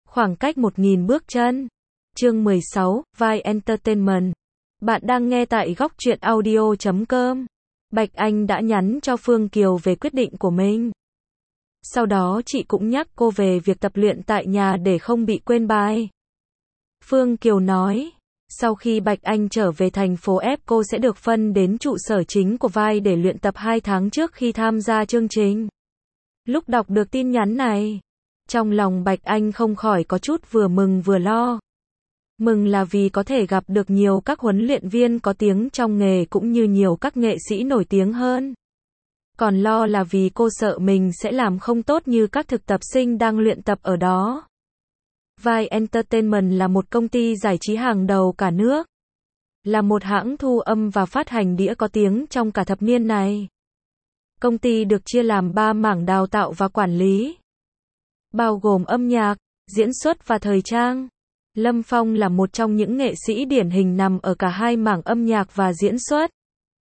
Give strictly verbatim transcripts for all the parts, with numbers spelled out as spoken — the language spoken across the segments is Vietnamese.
Khoảng cách một nghìn bước chân. Chương mười sáu, Vai Entertainment. Bạn đang nghe tại góc truyện audio chấm com. Bạch Anh đã nhắn cho Phương Kiều về quyết định của mình. Sau đó chị cũng nhắc cô về việc tập luyện tại nhà để không bị quên bài. Phương Kiều nói, sau khi Bạch Anh trở về thành phố F cô sẽ được phân đến trụ sở chính của Vai để luyện tập hai tháng trước khi tham gia chương trình. Lúc đọc được tin nhắn này, trong lòng Bạch Anh không khỏi có chút vừa mừng vừa lo. Mừng là vì có thể gặp được nhiều các huấn luyện viên có tiếng trong nghề cũng như nhiều các nghệ sĩ nổi tiếng hơn. Còn lo là vì cô sợ mình sẽ làm không tốt như các thực tập sinh đang luyện tập ở đó. Vai Entertainment là một công ty giải trí hàng đầu cả nước. Là một hãng thu âm và phát hành đĩa có tiếng trong cả thập niên này. Công ty được chia làm ba mảng đào tạo và quản lý, bao gồm âm nhạc, diễn xuất và thời trang. Lâm Phong là một trong những nghệ sĩ điển hình nằm ở cả hai mảng âm nhạc và diễn xuất.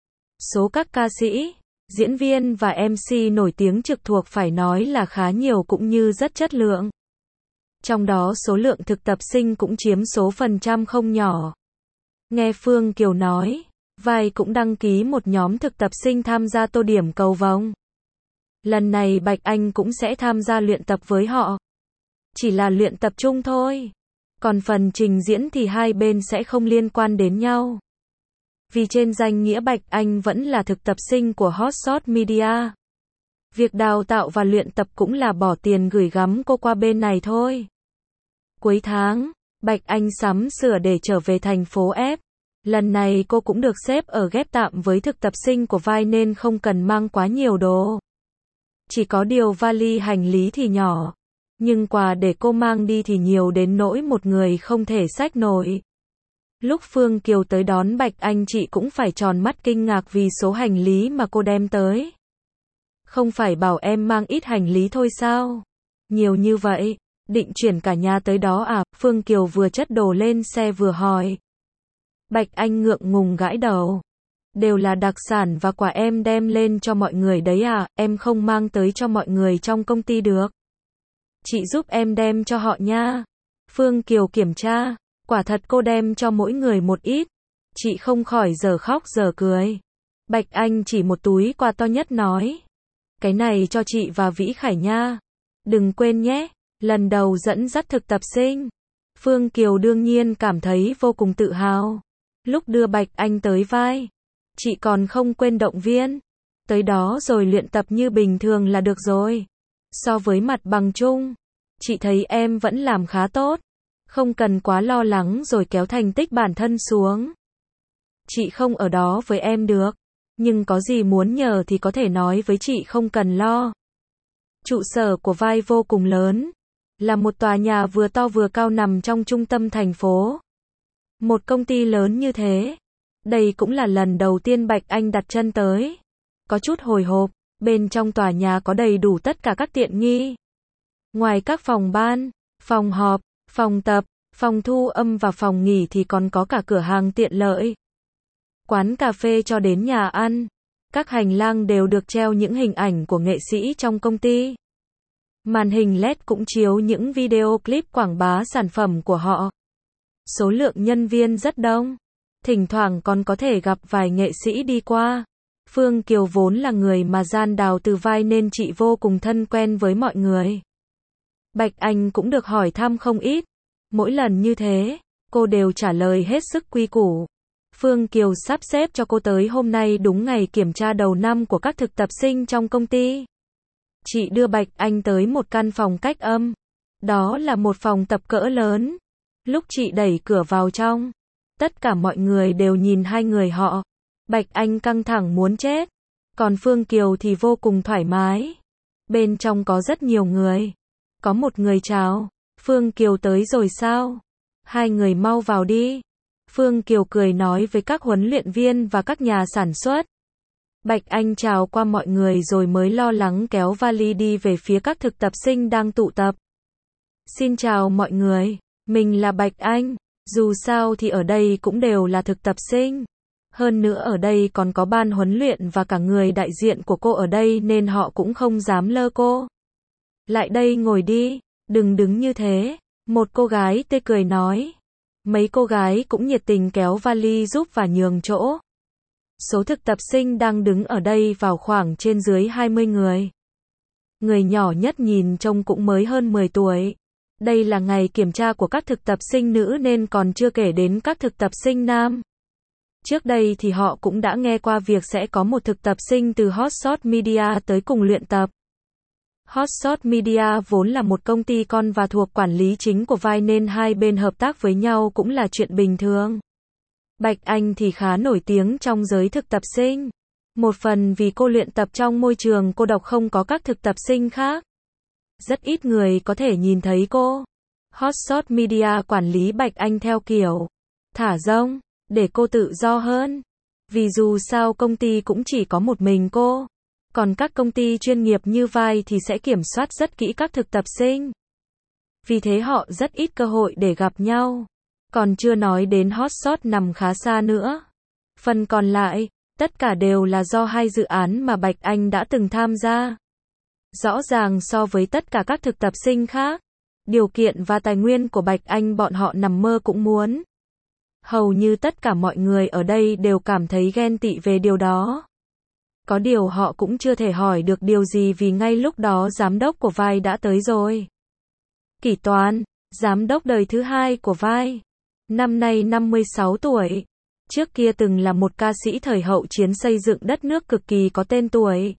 Số các ca sĩ, diễn viên và em xê nổi tiếng trực thuộc phải nói là khá nhiều cũng như rất chất lượng. Trong đó số lượng thực tập sinh cũng chiếm số phần trăm không nhỏ. Nghe Phương Kiều nói, Vai cũng đăng ký một nhóm thực tập sinh tham gia tô điểm cầu vồng. Lần này Bạch Anh cũng sẽ tham gia luyện tập với họ. Chỉ là luyện tập chung thôi. Còn phần trình diễn thì hai bên sẽ không liên quan đến nhau. Vì trên danh nghĩa Bạch Anh vẫn là thực tập sinh của Hot Shot Media. Việc đào tạo và luyện tập cũng là bỏ tiền gửi gắm cô qua bên này thôi. Cuối tháng, Bạch Anh sắm sửa để trở về thành phố F. Lần này cô cũng được xếp ở ghép tạm với thực tập sinh của Vai nên không cần mang quá nhiều đồ. Chỉ có điều vali hành lý thì nhỏ. Nhưng quà để cô mang đi thì nhiều đến nỗi một người không thể xách nổi. Lúc Phương Kiều tới đón Bạch Anh chị cũng phải tròn mắt kinh ngạc vì số hành lý mà cô đem tới. Không phải bảo em mang ít hành lý thôi sao? Nhiều như vậy, định chuyển cả nhà tới đó à? Phương Kiều vừa chất đồ lên xe vừa hỏi. Bạch Anh ngượng ngùng gãi đầu. Đều là đặc sản và quà em đem lên cho mọi người đấy à, em không mang tới cho mọi người trong công ty được. Chị giúp em đem cho họ nha. Phương Kiều kiểm tra, quả thật cô đem cho mỗi người một ít. Chị không khỏi giờ khóc giờ cười. Bạch Anh chỉ một túi quà to nhất nói. Cái này cho chị và Vĩ Khải nha. Đừng quên nhé, lần đầu dẫn dắt thực tập sinh. Phương Kiều đương nhiên cảm thấy vô cùng tự hào. Lúc đưa Bạch Anh tới Vai, chị còn không quên động viên. Tới đó rồi luyện tập như bình thường là được rồi. So với mặt bằng chung, chị thấy em vẫn làm khá tốt. Không cần quá lo lắng rồi kéo thành tích bản thân xuống. Chị không ở đó với em được. Nhưng có gì muốn nhờ thì có thể nói với chị không cần lo. Trụ sở của Vai vô cùng lớn. Là một tòa nhà vừa to vừa cao nằm trong trung tâm thành phố. Một công ty lớn như thế. Đây cũng là lần đầu tiên Bạch Anh đặt chân tới. Có chút hồi hộp. Bên trong tòa nhà có đầy đủ tất cả các tiện nghi. Ngoài các phòng ban, phòng họp, phòng tập, phòng thu âm và phòng nghỉ thì còn có cả cửa hàng tiện lợi. Quán cà phê cho đến nhà ăn. Các hành lang đều được treo những hình ảnh của nghệ sĩ trong công ty. Màn hình led cũng chiếu những video clip quảng bá sản phẩm của họ. Số lượng nhân viên rất đông. Thỉnh thoảng còn có thể gặp vài nghệ sĩ đi qua. Phương Kiều vốn là người mà gian đào từ Vai nên chị vô cùng thân quen với mọi người. Bạch Anh cũng được hỏi thăm không ít. Mỗi lần như thế, cô đều trả lời hết sức quy củ. Phương Kiều sắp xếp cho cô tới hôm nay đúng ngày kiểm tra đầu năm của các thực tập sinh trong công ty. Chị đưa Bạch Anh tới một căn phòng cách âm. Đó là một phòng tập cỡ lớn. Lúc chị đẩy cửa vào trong, tất cả mọi người đều nhìn hai người họ. Bạch Anh căng thẳng muốn chết. Còn Phương Kiều thì vô cùng thoải mái. Bên trong có rất nhiều người. Có một người chào. Phương Kiều tới rồi sao? Hai người mau vào đi. Phương Kiều cười nói với các huấn luyện viên và các nhà sản xuất. Bạch Anh chào qua mọi người rồi mới lo lắng kéo vali đi về phía các thực tập sinh đang tụ tập. Xin chào mọi người. Mình là Bạch Anh. Dù sao thì ở đây cũng đều là thực tập sinh. Hơn nữa ở đây còn có ban huấn luyện và cả người đại diện của cô ở đây nên họ cũng không dám lơ cô. Lại đây ngồi đi, đừng đứng như thế. Một cô gái tươi cười nói. Mấy cô gái cũng nhiệt tình kéo vali giúp và nhường chỗ. Số thực tập sinh đang đứng ở đây vào khoảng trên dưới hai mươi người. Người nhỏ nhất nhìn trông cũng mới hơn mười tuổi. Đây là ngày kiểm tra của các thực tập sinh nữ nên còn chưa kể đến các thực tập sinh nam. Trước đây thì họ cũng đã nghe qua việc sẽ có một thực tập sinh từ Hotshot Media tới cùng luyện tập. Hotshot Media vốn là một công ty con và thuộc quản lý chính của Vai nên hai bên hợp tác với nhau cũng là chuyện bình thường. Bạch Anh thì khá nổi tiếng trong giới thực tập sinh. Một phần vì cô luyện tập trong môi trường cô độc không có các thực tập sinh khác. Rất ít người có thể nhìn thấy cô. Hotshot Media quản lý Bạch Anh theo kiểu thả rông, để cô tự do hơn. Vì dù sao công ty cũng chỉ có một mình cô. Còn các công ty chuyên nghiệp như Vai thì sẽ kiểm soát rất kỹ các thực tập sinh. Vì thế họ rất ít cơ hội để gặp nhau. Còn chưa nói đến Hotshot nằm khá xa nữa. Phần còn lại, tất cả đều là do hai dự án mà Bạch Anh đã từng tham gia. Rõ ràng so với tất cả các thực tập sinh khác, điều kiện và tài nguyên của Bạch Anh bọn họ nằm mơ cũng muốn. Hầu như tất cả mọi người ở đây đều cảm thấy ghen tị về điều đó. Có điều họ cũng chưa thể hỏi được điều gì vì ngay lúc đó giám đốc của Vai đã tới rồi. Kỷ Toàn, giám đốc đời thứ hai của Vai. Năm nay năm mươi sáu tuổi. Trước kia từng là một ca sĩ thời hậu chiến xây dựng đất nước cực kỳ có tên tuổi.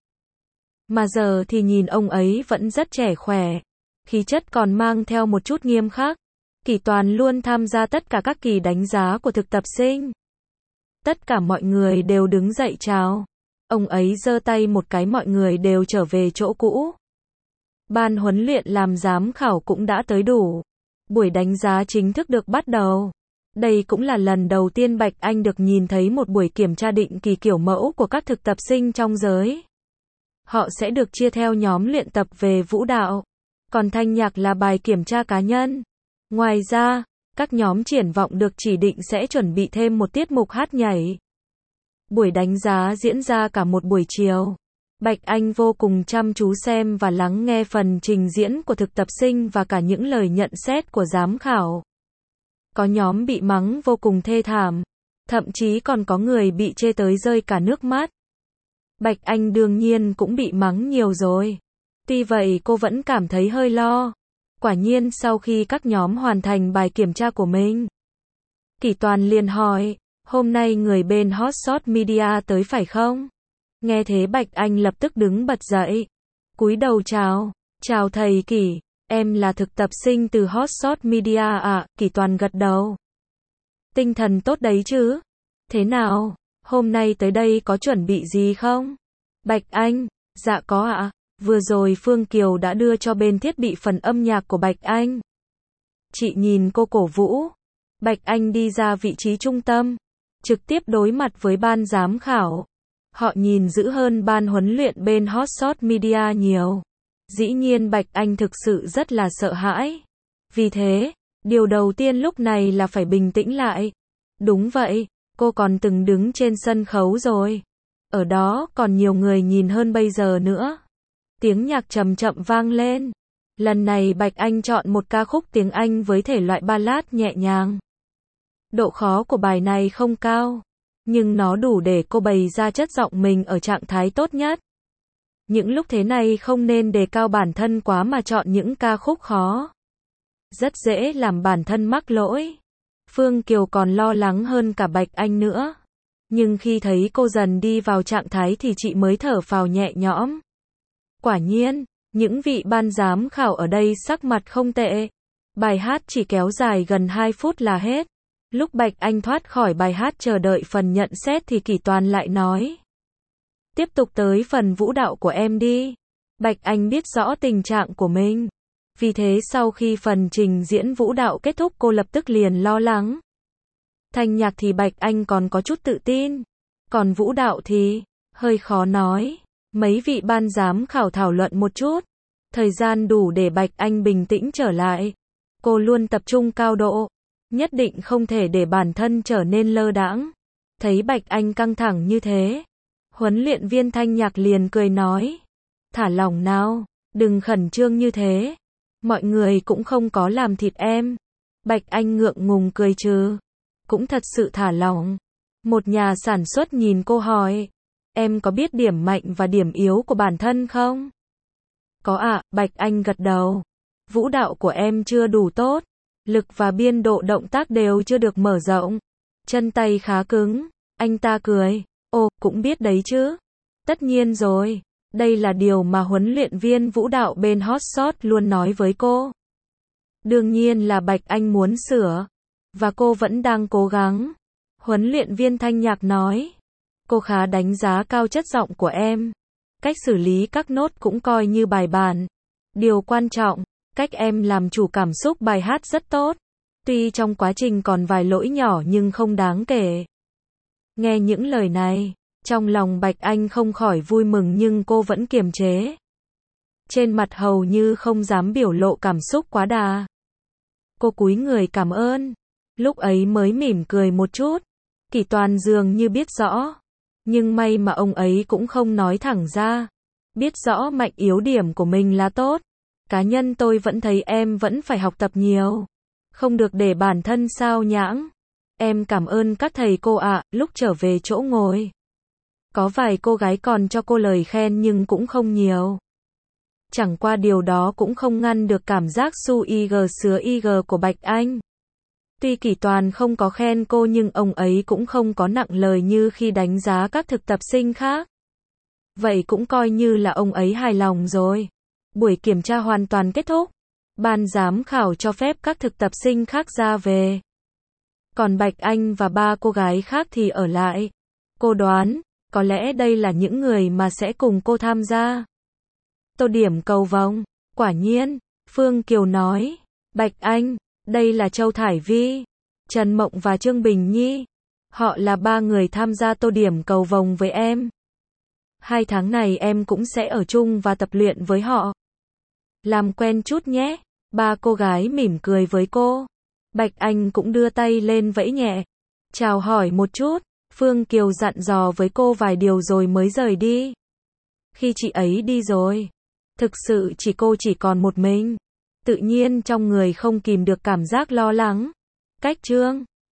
Mà giờ thì nhìn ông ấy vẫn rất trẻ khỏe. Khí chất còn mang theo một chút nghiêm khắc. Kỷ Toàn luôn tham gia tất cả các kỳ đánh giá của thực tập sinh. Tất cả mọi người đều đứng dậy chào. Ông ấy giơ tay một cái mọi người đều trở về chỗ cũ. Ban huấn luyện làm giám khảo cũng đã tới đủ. Buổi đánh giá chính thức được bắt đầu. Đây cũng là lần đầu tiên Bạch Anh được nhìn thấy một buổi kiểm tra định kỳ kiểu mẫu của các thực tập sinh trong giới. Họ sẽ được chia theo nhóm luyện tập về vũ đạo. Còn thanh nhạc là bài kiểm tra cá nhân. Ngoài ra, các nhóm triển vọng được chỉ định sẽ chuẩn bị thêm một tiết mục hát nhảy. Buổi đánh giá diễn ra cả một buổi chiều. Bạch Anh vô cùng chăm chú xem và lắng nghe phần trình diễn của thực tập sinh và cả những lời nhận xét của giám khảo. Có nhóm bị mắng vô cùng thê thảm. Thậm chí còn có người bị chê tới rơi cả nước mắt. Bạch Anh đương nhiên cũng bị mắng nhiều rồi. Tuy vậy cô vẫn cảm thấy hơi lo. Quả nhiên sau khi các nhóm hoàn thành bài kiểm tra của mình, Kỷ Toàn liền hỏi, hôm nay người bên Hotshot Media tới phải không? Nghe thế Bạch Anh lập tức đứng bật dậy. Cúi đầu chào. Chào thầy Kỷ, em là thực tập sinh từ Hotshot Media ạ, à? Kỷ Toàn gật đầu. Tinh thần tốt đấy chứ? Thế nào? Hôm nay tới đây có chuẩn bị gì không? Bạch Anh, dạ có ạ. À? Vừa rồi Phương Kiều đã đưa cho bên thiết bị phần âm nhạc của Bạch Anh. Chị nhìn cô cổ vũ. Bạch Anh đi ra vị trí trung tâm, trực tiếp đối mặt với ban giám khảo. Họ nhìn dữ hơn ban huấn luyện bên Hotshot Media nhiều. Dĩ nhiên Bạch Anh thực sự rất là sợ hãi. Vì thế, điều đầu tiên lúc này là phải bình tĩnh lại. Đúng vậy, cô còn từng đứng trên sân khấu rồi. Ở đó còn nhiều người nhìn hơn bây giờ nữa. Tiếng nhạc chậm chậm vang lên. Lần này Bạch Anh chọn một ca khúc tiếng Anh với thể loại ballad nhẹ nhàng. Độ khó của bài này không cao, nhưng nó đủ để cô bày ra chất giọng mình ở trạng thái tốt nhất. Những lúc thế này không nên đề cao bản thân quá mà chọn những ca khúc khó. Rất dễ làm bản thân mắc lỗi. Phương Kiều còn lo lắng hơn cả Bạch Anh nữa. Nhưng khi thấy cô dần đi vào trạng thái thì chị mới thở phào nhẹ nhõm. Quả nhiên, những vị ban giám khảo ở đây sắc mặt không tệ. Bài hát chỉ kéo dài gần hai phút là hết. Lúc Bạch Anh thoát khỏi bài hát chờ đợi phần nhận xét thì Kỷ Toàn lại nói. Tiếp tục tới phần vũ đạo của em đi. Bạch Anh biết rõ tình trạng của mình. Vì thế sau khi phần trình diễn vũ đạo kết thúc cô lập tức liền lo lắng. Thanh nhạc thì Bạch Anh còn có chút tự tin. Còn vũ đạo thì hơi khó nói. Mấy vị ban giám khảo thảo luận một chút. Thời gian đủ để Bạch Anh bình tĩnh trở lại. Cô luôn tập trung cao độ. Nhất định không thể để bản thân trở nên lơ đãng. Thấy Bạch Anh căng thẳng như thế, huấn luyện viên thanh nhạc liền cười nói. Thả lỏng nào, đừng khẩn trương như thế. Mọi người cũng không có làm thịt em. Bạch Anh ngượng ngùng cười trừ. Cũng thật sự thả lỏng. Một nhà sản xuất nhìn cô hỏi. Em có biết điểm mạnh và điểm yếu của bản thân không? Có ạ, Bạch Anh gật đầu. Vũ đạo của em chưa đủ tốt. Lực và biên độ động tác đều chưa được mở rộng. Chân tay khá cứng. Anh ta cười. Ồ, cũng biết đấy chứ. Tất nhiên rồi. Đây là điều mà huấn luyện viên vũ đạo bên Hot Shot luôn nói với cô. Đương nhiên là Bạch Anh muốn sửa. Và cô vẫn đang cố gắng. Huấn luyện viên thanh nhạc nói. Cô khá đánh giá cao chất giọng của em. Cách xử lý các nốt cũng coi như bài bản. Điều quan trọng, cách em làm chủ cảm xúc bài hát rất tốt. Tuy trong quá trình còn vài lỗi nhỏ nhưng không đáng kể. Nghe những lời này, trong lòng Bạch Anh không khỏi vui mừng nhưng cô vẫn kiềm chế. Trên mặt hầu như không dám biểu lộ cảm xúc quá đà. Cô cúi người cảm ơn. Lúc ấy mới mỉm cười một chút. Kỷ Toàn dường như biết rõ. Nhưng may mà ông ấy cũng không nói thẳng ra. Biết rõ mạnh yếu điểm của mình là tốt. Cá nhân tôi vẫn thấy em vẫn phải học tập nhiều. Không được để bản thân sao nhãng. Em cảm ơn các thầy cô ạ. Lúc trở về chỗ ngồi, có vài cô gái còn cho cô lời khen nhưng cũng không nhiều. Chẳng qua điều đó cũng không ngăn được cảm giác su ig sứa ig của Bạch Anh. Tuy Kỷ Toàn không có khen cô nhưng ông ấy cũng không có nặng lời như khi đánh giá các thực tập sinh khác. Vậy cũng coi như là ông ấy hài lòng rồi. Buổi kiểm tra hoàn toàn kết thúc. Ban giám khảo cho phép các thực tập sinh khác ra về. Còn Bạch Anh và ba cô gái khác thì ở lại. Cô đoán, có lẽ đây là những người mà sẽ cùng cô tham gia tô điểm cầu vồng. Quả nhiên, Phương Kiều nói. Bạch Anh, đây là Châu Thải Vi, Trần Mộng và Trương Bình Nhi. Họ là ba người tham gia tô điểm cầu vồng với em. Hai tháng này em cũng sẽ ở chung và tập luyện với họ. Làm quen chút nhé. Ba cô gái mỉm cười với cô. Bạch Anh cũng đưa tay lên vẫy nhẹ. Chào hỏi một chút. Phương Kiều dặn dò với cô vài điều rồi mới rời đi. Khi chị ấy đi rồi, thực sự chỉ cô chỉ còn một mình. Tự nhiên trong người không kìm được cảm giác lo lắng. Cách Trương